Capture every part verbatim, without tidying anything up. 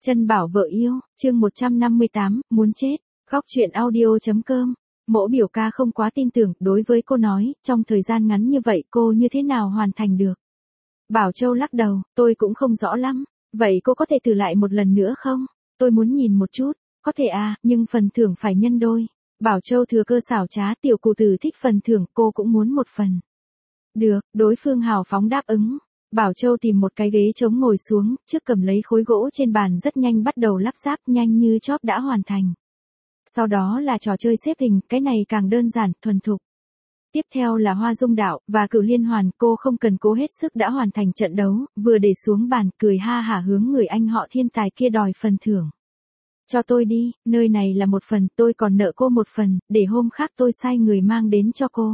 Chân bảo vợ yêu, chương một trăm năm mươi tám, muốn chết. Góc truyện audio.com. Mỗ biểu ca không quá tin tưởng, đối với cô nói, trong thời gian ngắn như vậy cô như thế nào hoàn thành được. Bảo Châu lắc đầu, tôi cũng không rõ lắm. Vậy cô có thể thử lại một lần nữa không? Tôi muốn nhìn một chút. Có thể à, nhưng phần thưởng phải nhân đôi. Bảo Châu thừa cơ xảo trá, tiểu cụ tử thích phần thưởng, cô cũng muốn một phần. Được, đối phương hào phóng đáp ứng. Bảo Châu tìm một cái ghế trống ngồi xuống, trước cầm lấy khối gỗ trên bàn rất nhanh bắt đầu lắp ráp, nhanh như chớp đã hoàn thành. Sau đó là trò chơi xếp hình, cái này càng đơn giản, thuần thục. Tiếp theo là hoa dung đạo, và cửu liên hoàn, cô không cần cố hết sức đã hoàn thành trận đấu, vừa để xuống bàn, cười ha hả hướng người anh họ thiên tài kia đòi phần thưởng. Cho tôi đi, nơi này là một phần, tôi còn nợ cô một phần, để hôm khác tôi sai người mang đến cho cô.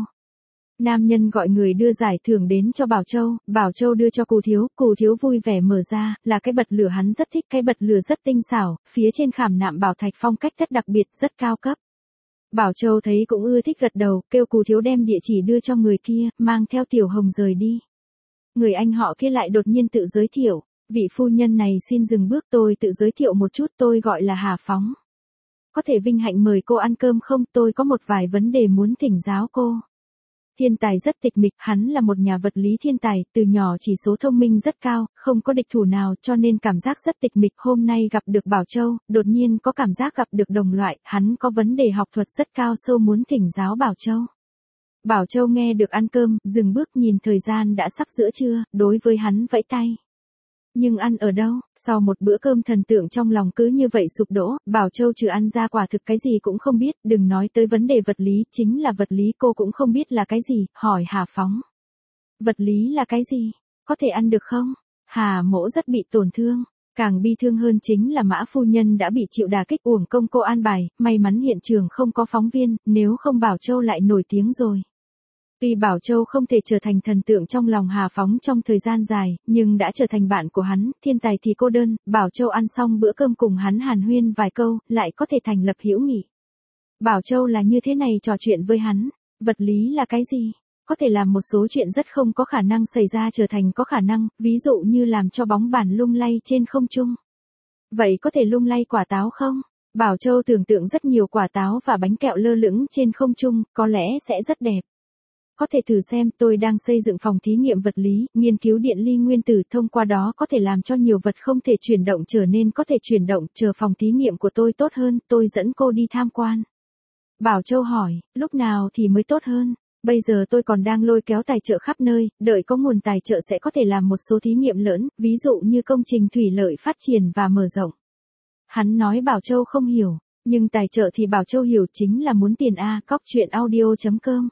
Nam nhân gọi người đưa giải thưởng đến cho Bảo Châu, Bảo Châu đưa cho Cù Thiếu, Cù Thiếu vui vẻ mở ra, là cái bật lửa hắn rất thích, cái bật lửa rất tinh xảo, phía trên khảm nạm bảo thạch phong cách rất đặc biệt, rất cao cấp. Bảo Châu thấy cũng ưa thích gật đầu, kêu Cù Thiếu đem địa chỉ đưa cho người kia, mang theo Tiểu Hồng rời đi. Người anh họ kia lại đột nhiên tự giới thiệu, vị phu nhân này xin dừng bước, tôi tự giới thiệu một chút, tôi gọi là Hà Phóng. Có thể vinh hạnh mời cô ăn cơm không, tôi có một vài vấn đề muốn thỉnh giáo cô. Thiên tài rất tịch mịch, hắn là một nhà vật lý thiên tài, từ nhỏ chỉ số thông minh rất cao, không có địch thủ nào cho nên cảm giác rất tịch mịch. Hôm nay gặp được Bảo Châu, đột nhiên có cảm giác gặp được đồng loại, hắn có vấn đề học thuật rất cao sâu muốn thỉnh giáo Bảo Châu. Bảo Châu nghe được ăn cơm, dừng bước nhìn thời gian đã sắp giữa trưa, đối với hắn vẫy tay. Nhưng ăn ở đâu, sau một bữa cơm thần tượng trong lòng cứ như vậy sụp đổ, Bảo Châu trừ ăn ra quả thực cái gì cũng không biết, đừng nói tới vấn đề vật lý, chính là vật lý cô cũng không biết là cái gì, hỏi Hà Phóng. Vật lý là cái gì? Có thể ăn được không? Hà Mỗ rất bị tổn thương, càng bi thương hơn chính là Mã phu nhân đã bị chịu đả kích, uổng công cô an bài, may mắn hiện trường không có phóng viên, nếu không Bảo Châu lại nổi tiếng rồi. Tuy Bảo Châu không thể trở thành thần tượng trong lòng Hà Phóng trong thời gian dài, nhưng đã trở thành bạn của hắn, thiên tài thì cô đơn, Bảo Châu ăn xong bữa cơm cùng hắn hàn huyên vài câu, lại có thể thành lập hữu nghị. Bảo Châu là như thế này trò chuyện với hắn, vật lý là cái gì? Có thể làm một số chuyện rất không có khả năng xảy ra trở thành có khả năng, ví dụ như làm cho bóng bàn lung lay trên không trung. Vậy có thể lung lay quả táo không? Bảo Châu tưởng tượng rất nhiều quả táo và bánh kẹo lơ lửng trên không trung, có lẽ sẽ rất đẹp. Có thể thử xem, tôi đang xây dựng phòng thí nghiệm vật lý, nghiên cứu điện ly nguyên tử, thông qua đó có thể làm cho nhiều vật không thể chuyển động trở nên có thể chuyển động, chờ phòng thí nghiệm của tôi tốt hơn, tôi dẫn cô đi tham quan. Bảo Châu hỏi, lúc nào thì mới tốt hơn? Bây giờ tôi còn đang lôi kéo tài trợ khắp nơi, đợi có nguồn tài trợ sẽ có thể làm một số thí nghiệm lớn, ví dụ như công trình thủy lợi phát triển và mở rộng. Hắn nói Bảo Châu không hiểu, nhưng tài trợ thì Bảo Châu hiểu, chính là muốn tiền a. Góc truyện audio.com.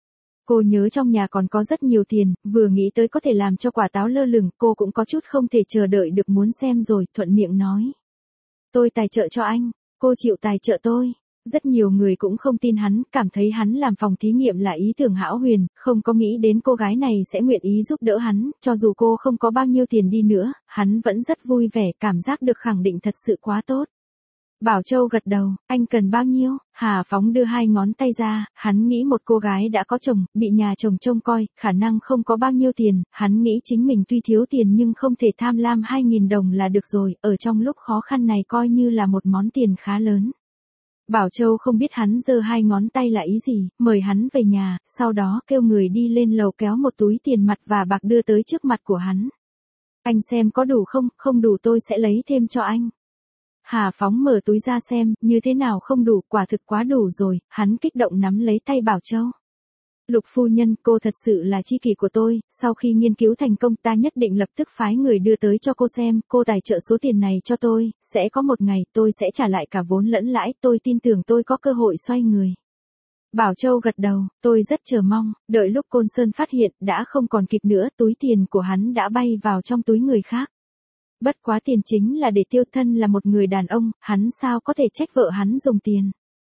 Cô nhớ trong nhà còn có rất nhiều tiền, vừa nghĩ tới có thể làm cho quả táo lơ lửng, cô cũng có chút không thể chờ đợi được muốn xem rồi, thuận miệng nói. Tôi tài trợ cho anh, cô chịu tài trợ tôi. Rất nhiều người cũng không tin hắn, cảm thấy hắn làm phòng thí nghiệm là ý tưởng hão huyền, không có nghĩ đến cô gái này sẽ nguyện ý giúp đỡ hắn, cho dù cô không có bao nhiêu tiền đi nữa, hắn vẫn rất vui vẻ, cảm giác được khẳng định thật sự quá tốt. Bảo Châu gật đầu, anh cần bao nhiêu? Hà Phóng đưa hai ngón tay ra, hắn nghĩ một cô gái đã có chồng, bị nhà chồng trông coi, khả năng không có bao nhiêu tiền, hắn nghĩ chính mình tuy thiếu tiền nhưng không thể tham lam hai nghìn đồng là được rồi, ở trong lúc khó khăn này coi như là một món tiền khá lớn. Bảo Châu không biết hắn giơ hai ngón tay là ý gì, mời hắn về nhà, sau đó kêu người đi lên lầu kéo một túi tiền mặt và bạc đưa tới trước mặt của hắn. Anh xem có đủ không, không đủ tôi sẽ lấy thêm cho anh. Hà Phóng mở túi ra xem, như thế nào không đủ, quả thực quá đủ rồi, hắn kích động nắm lấy tay Bảo Châu. Lục phu nhân, cô thật sự là tri kỷ của tôi, sau khi nghiên cứu thành công ta nhất định lập tức phái người đưa tới cho cô xem, cô tài trợ số tiền này cho tôi, sẽ có một ngày tôi sẽ trả lại cả vốn lẫn lãi, tôi tin tưởng tôi có cơ hội xoay người. Bảo Châu gật đầu, tôi rất chờ mong, đợi lúc Côn Sơn phát hiện, đã không còn kịp nữa, túi tiền của hắn đã bay vào trong túi người khác. Bất quá tiền chính là để tiêu thân là một người đàn ông, hắn sao có thể trách vợ hắn dùng tiền.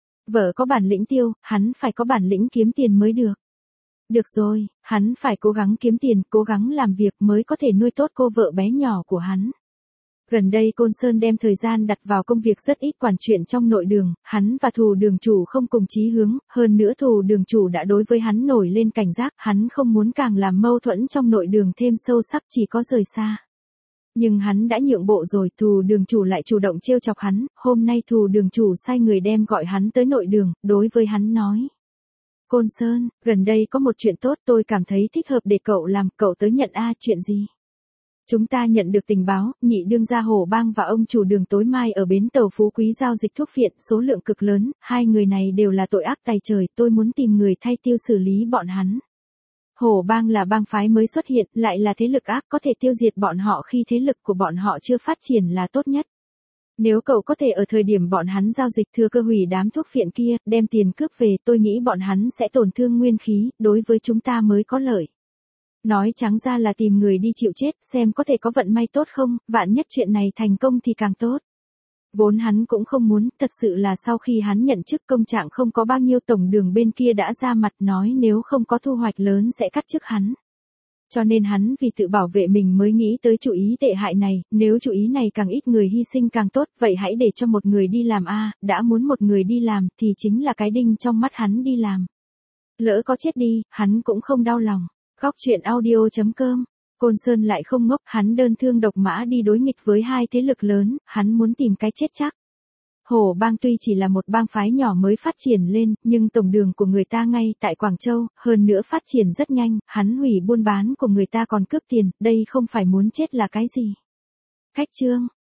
Vợ có bản lĩnh tiêu, hắn phải có bản lĩnh kiếm tiền mới được. Được rồi, hắn phải cố gắng kiếm tiền, cố gắng làm việc mới có thể nuôi tốt cô vợ bé nhỏ của hắn. Gần đây Côn Sơn đem thời gian đặt vào công việc rất ít quản chuyện trong nội đường, hắn và Thù đường chủ không cùng chí hướng, hơn nữa Thù đường chủ đã đối với hắn nổi lên cảnh giác, hắn không muốn càng làm mâu thuẫn trong nội đường thêm sâu sắc, chỉ có rời xa. Nhưng hắn đã nhượng bộ rồi, Thù đường chủ lại chủ động trêu chọc hắn, hôm nay Thù đường chủ sai người đem gọi hắn tới nội đường, đối với hắn nói. Côn Sơn, gần đây có một chuyện tốt tôi cảm thấy thích hợp để cậu làm, cậu tới nhận a. Chuyện gì? Chúng ta nhận được tình báo, nhị đương gia Hổ Bang và ông chủ đường tối mai ở bến tàu Phú Quý giao dịch thuốc phiện, số lượng cực lớn, hai người này đều là tội ác tày trời, tôi muốn tìm người thay tiêu xử lý bọn hắn. Hổ Bang là bang phái mới xuất hiện, lại là thế lực ác, có thể tiêu diệt bọn họ khi thế lực của bọn họ chưa phát triển là tốt nhất. Nếu cậu có thể ở thời điểm bọn hắn giao dịch thừa cơ hủy đám thuốc phiện kia, đem tiền cướp về, tôi nghĩ bọn hắn sẽ tổn thương nguyên khí, đối với chúng ta mới có lợi. Nói trắng ra là tìm người đi chịu chết, xem có thể có vận may tốt không, vạn nhất chuyện này thành công thì càng tốt. Vốn hắn cũng không muốn, thật sự là sau khi hắn nhận chức công trạng không có bao nhiêu, tổng đường bên kia đã ra mặt nói nếu không có thu hoạch lớn sẽ cắt chức hắn. Cho nên hắn vì tự bảo vệ mình mới nghĩ tới chủ ý tệ hại này, nếu chủ ý này càng ít người hy sinh càng tốt, vậy hãy để cho một người đi làm a, đã muốn một người đi làm thì chính là cái đinh trong mắt hắn đi làm. Lỡ có chết đi, hắn cũng không đau lòng. Góc truyện audio chấm com. Côn Sơn lại không ngốc, hắn đơn thương độc mã đi đối nghịch với hai thế lực lớn, hắn muốn tìm cái chết chắc. Hổ Bang tuy chỉ là một bang phái nhỏ mới phát triển lên, nhưng tổng đường của người ta ngay tại Quảng Châu, hơn nữa phát triển rất nhanh, hắn hủy buôn bán của người ta còn cướp tiền, đây không phải muốn chết là cái gì. Khách chương.